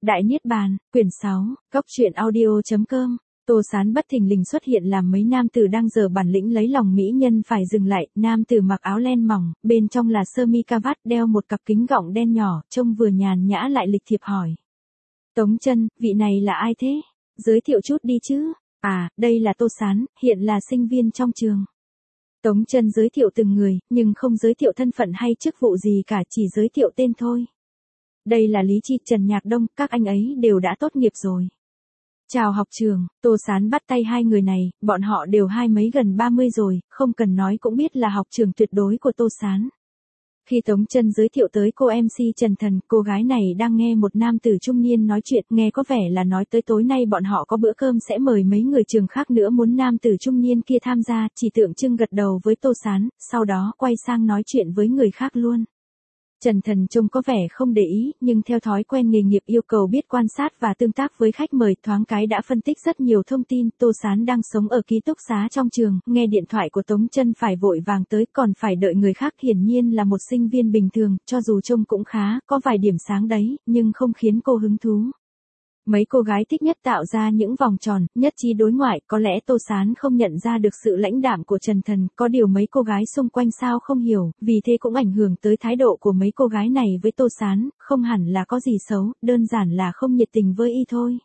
Đại Niết Bàn, quyển 6, Góc truyện audio.com. Tô Sán bất thình lình xuất hiện làm mấy nam tử đang giở bản lĩnh lấy lòng mỹ nhân phải dừng lại. Nam tử mặc áo len mỏng, bên trong là sơ mi cà vạt, đeo một cặp kính gọng đen nhỏ, trông vừa nhàn nhã lại lịch thiệp hỏi: Tống Chân, vị này là ai thế? Giới thiệu chút đi chứ. À, đây là Tô Sán, hiện là sinh viên trong trường. Tống Chân giới thiệu từng người, nhưng không giới thiệu thân phận hay chức vụ gì cả, chỉ giới thiệu tên thôi. Đây là Lý Chi, Trần Nhạc Đông, các anh ấy đều đã tốt nghiệp rồi. Chào học trường. Tô Sán bắt tay hai người này, bọn họ đều hai mấy gần 30 rồi, không cần nói cũng biết là học trường tuyệt đối của Tô Sán. Khi Tống Chân giới thiệu tới cô MC Trần Thần, cô gái này đang nghe một nam tử trung niên nói chuyện, nghe có vẻ là nói tới tối nay bọn họ có bữa cơm sẽ mời mấy người trường khác nữa muốn nam tử trung niên kia tham gia, chỉ tượng trưng gật đầu với Tô Sán, sau đó quay sang nói chuyện với người khác luôn. Trần Thần trông có vẻ không để ý, nhưng theo thói quen nghề nghiệp yêu cầu biết quan sát và tương tác với khách mời, thoáng cái đã phân tích rất nhiều thông tin. Tô Sán đang sống ở ký túc xá trong trường, nghe điện thoại của Tống Chân phải vội vàng tới, còn phải đợi người khác, hiển nhiên là một sinh viên bình thường, cho dù trông cũng khá, có vài điểm sáng đấy, nhưng không khiến cô hứng thú. Mấy cô gái thích nhất tạo ra những vòng tròn, nhất trí đối ngoại, có lẽ Tô Sán không nhận ra được sự lãnh đạm của Trần Thần, có điều mấy cô gái xung quanh sao không hiểu, vì thế cũng ảnh hưởng tới thái độ của mấy cô gái này với Tô Sán, không hẳn là có gì xấu, đơn giản là không nhiệt tình với y thôi.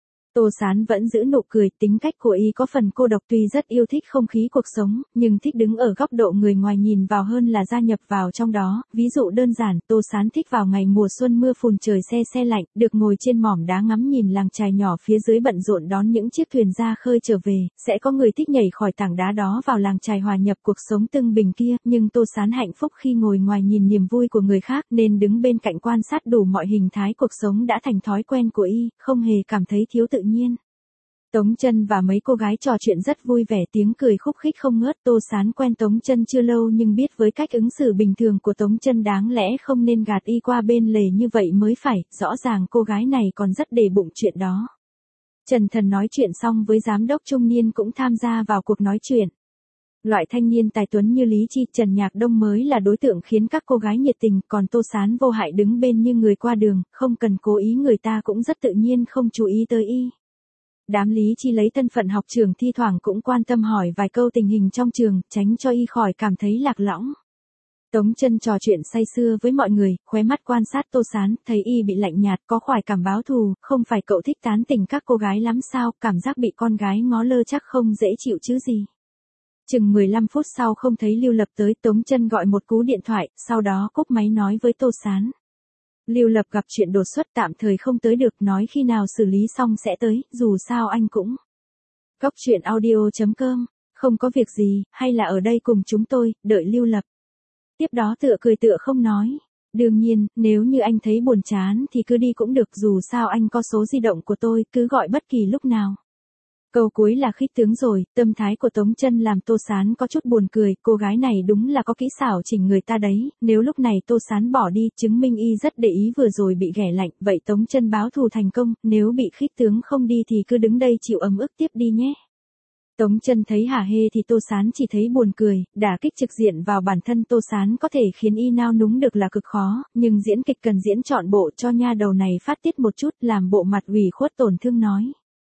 Tô Sán vẫn giữ nụ cười, tính cách của y có phần cô độc, tuy rất yêu thích không khí cuộc sống, nhưng thích đứng ở góc độ người ngoài nhìn vào hơn là gia nhập vào trong đó. Ví dụ đơn giản, Tô Sán thích vào ngày mùa xuân mưa phùn trời se lạnh, được ngồi trên mỏm đá ngắm nhìn làng chài nhỏ phía dưới bận rộn đón những chiếc thuyền ra khơi trở về, sẽ có người thích nhảy khỏi tảng đá đó vào làng chài hòa nhập cuộc sống tưng bình kia, nhưng Tô Sán hạnh phúc khi ngồi ngoài nhìn niềm vui của người khác, nên đứng bên cạnh quan sát đủ mọi hình thái cuộc sống đã thành thói quen của y, không hề cảm thấy thiếu tự nhiên. Tống Chân và mấy cô gái trò chuyện rất vui vẻ, tiếng cười khúc khích không ngớt. Tô Sán quen Tống Chân chưa lâu nhưng biết với cách ứng xử bình thường của Tống Chân đáng lẽ không nên gạt y qua bên lề như vậy mới phải, rõ ràng cô gái này còn rất để bụng chuyện đó. Trần Thần nói chuyện xong với giám đốc trung niên cũng tham gia vào cuộc nói chuyện. Loại thanh niên tài tuấn như Lý Chi, Trần Nhạc Đông mới là đối tượng khiến các cô gái nhiệt tình, còn Tô Sán vô hại đứng bên như người qua đường, không cần cố ý người ta cũng rất tự nhiên không chú ý tới y. Đám Lý Chi lấy thân phận học trường thi thoảng cũng quan tâm hỏi vài câu tình hình trong trường, tránh cho y khỏi cảm thấy lạc lõng. Tống Chân trò chuyện say sưa với mọi người, khóe mắt quan sát Tô Sán, thấy y bị lạnh nhạt, có khoái cảm báo thù, không phải cậu thích tán tỉnh các cô gái lắm sao, cảm giác bị con gái ngó lơ chắc không dễ chịu chứ gì. Chừng 15 phút sau không thấy Lưu Lập tới, Tống Chân gọi một cú điện thoại, sau đó cúp máy nói với Tô Sán. Lưu Lập gặp chuyện đột xuất tạm thời không tới được, nói khi nào xử lý xong sẽ tới, dù sao anh cũng. Góc truyện audio.com, không có việc gì, hay là ở đây cùng chúng tôi, đợi Lưu Lập. Tiếp đó tựa cười tựa không nói. Đương nhiên, nếu như anh thấy buồn chán thì cứ đi cũng được, dù sao anh có số di động của tôi, cứ gọi bất kỳ lúc nào. Câu cuối là khích tướng rồi, tâm thái của Tống Chân làm Tô Sán có chút buồn cười, cô gái này đúng là có kỹ xảo chỉnh người ta đấy, nếu lúc này Tô Sán bỏ đi, chứng minh y rất để ý vừa rồi bị ghẻ lạnh, vậy Tống Chân báo thù thành công, nếu bị khích tướng không đi thì cứ đứng đây chịu ấm ức tiếp đi nhé. Tống Chân thấy hả hê thì Tô Sán chỉ thấy buồn cười, đả kích trực diện vào bản thân Tô Sán có thể khiến y nao núng được là cực khó, nhưng diễn kịch cần diễn trọn bộ, cho nha đầu này phát tiết một chút, làm bộ mặt ủy khuất tổn thương nói.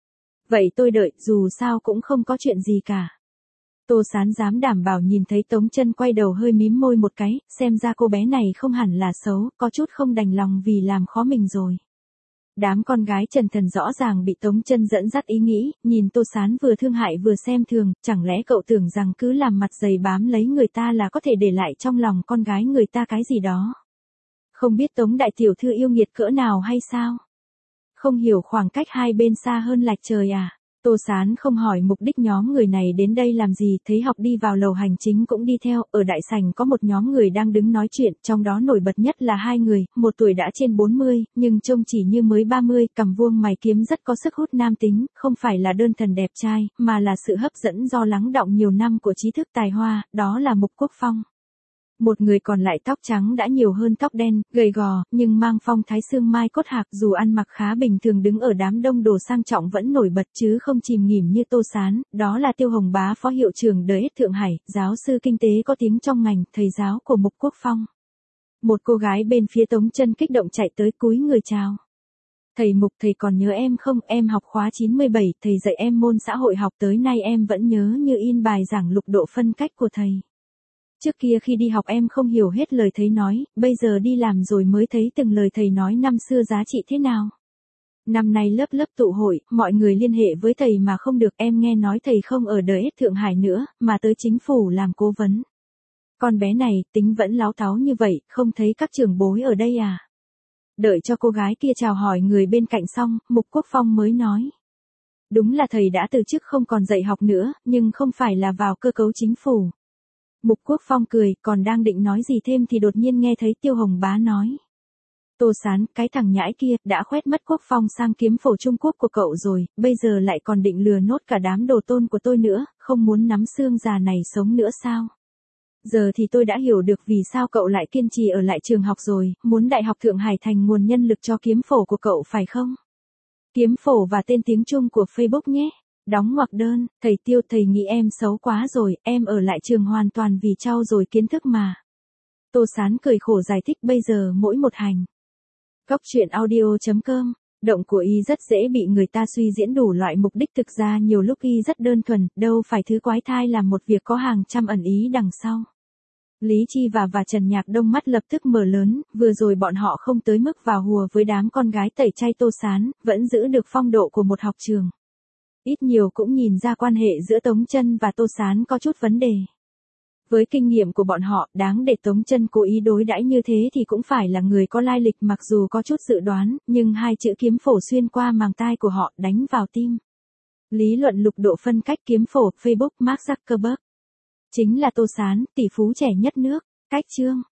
Vậy tôi đợi, dù sao cũng không có chuyện gì cả. Tô Sán dám đảm bảo nhìn thấy Tống Chân quay đầu hơi mím môi một cái, xem ra cô bé này không hẳn là xấu, có chút không đành lòng vì làm khó mình rồi. Đám con gái Trần Thần rõ ràng bị Tống Chân dẫn dắt ý nghĩ, nhìn Tô Sán vừa thương hại vừa xem thường, chẳng lẽ cậu tưởng rằng cứ làm mặt dày bám lấy người ta là có thể để lại trong lòng con gái người ta cái gì đó. Không biết Tống đại tiểu thư yêu nghiệt cỡ nào hay sao? Không hiểu khoảng cách hai bên xa hơn lạch trời à? Tô Sán không hỏi mục đích nhóm người này đến đây làm gì, thấy học đi vào lầu hành chính cũng đi theo, ở đại sảnh có một nhóm người đang đứng nói chuyện, trong đó nổi bật nhất là hai người, một tuổi đã trên 40, nhưng trông chỉ như mới 30, cằm vuông mày kiếm rất có sức hút nam tính, không phải là đơn thuần đẹp trai, mà là sự hấp dẫn do lắng đọng nhiều năm của trí thức tài hoa, đó là Mục Quốc Phong. Một người còn lại tóc trắng đã nhiều hơn tóc đen, gầy gò, nhưng mang phong thái xương mai cốt hạc, dù ăn mặc khá bình thường đứng ở đám đông đồ sang trọng vẫn nổi bật chứ không chìm nghỉm như Tô Sán, đó là Tiêu Hồng Bá, phó hiệu trưởng đời Thượng Hải, giáo sư kinh tế có tiếng trong ngành, thầy giáo của Mục Quốc Phong. Một cô gái bên phía Tống Chân kích động chạy tới cúi người chào. Thầy Mục, thầy còn nhớ em không? Em học khóa 97, thầy dạy em môn xã hội học tới nay em vẫn nhớ như in bài giảng lục độ phân cách của thầy. Trước kia khi đi học em không hiểu hết lời thầy nói, bây giờ đi làm rồi mới thấy từng lời thầy nói năm xưa giá trị thế nào. Năm nay lớp tụ hội, mọi người liên hệ với thầy mà không được, em nghe nói thầy không ở đời Thượng Hải nữa, mà tới chính phủ làm cố vấn. Con bé này, tính vẫn láo táo như vậy, không thấy các trưởng bối ở đây à? Đợi cho cô gái kia chào hỏi người bên cạnh xong, Mục Quốc Phong mới nói. Đúng là thầy đã từ chức không còn dạy học nữa, nhưng không phải là vào cơ cấu chính phủ. Mục Quốc Phong cười, còn đang định nói gì thêm thì đột nhiên nghe thấy Tiêu Hồng Bá nói. Tô Sán, cái thằng nhãi kia, đã khoét mất Quốc Phong sang kiếm phổ Trung Quốc của cậu rồi, bây giờ lại còn định lừa nốt cả đám đồ tôn của tôi nữa, không muốn nắm xương già này sống nữa sao? Giờ thì tôi đã hiểu được vì sao cậu lại kiên trì ở lại trường học rồi, muốn Đại học Thượng Hải thành nguồn nhân lực cho kiếm phổ của cậu phải không? Kiếm phổ và tên tiếng Trung của Facebook nhé. Đóng ngoặc đơn, thầy Tiêu, thầy nghĩ em xấu quá rồi, em ở lại trường hoàn toàn vì trau dồi kiến thức mà. Tô Sán cười khổ giải thích, bây giờ mỗi một hành. Cóc truyện audio.com, động của y rất dễ bị người ta suy diễn đủ loại mục đích, thực ra nhiều lúc y rất đơn thuần, đâu phải thứ quái thai làm một việc có hàng trăm ẩn ý đằng sau. Lý Chi và Trần Nhạc Đông mắt lập tức mở lớn, vừa rồi bọn họ không tới mức vào hùa với đám con gái tẩy chay Tô Sán, vẫn giữ được phong độ của một học trường. Ít nhiều cũng nhìn ra quan hệ giữa Tống Chân và Tô Sán có chút vấn đề. Với kinh nghiệm của bọn họ, đáng để Tống Chân cố ý đối đãi như thế thì cũng phải là người có lai lịch, mặc dù có chút dự đoán, nhưng hai chữ kiếm phổ xuyên qua màng tai của họ đánh vào tim. Lý luận lục độ phân cách kiếm phổ, Facebook, Mark Zuckerberg. Chính là Tô Sán, tỷ phú trẻ nhất nước. Cách chương.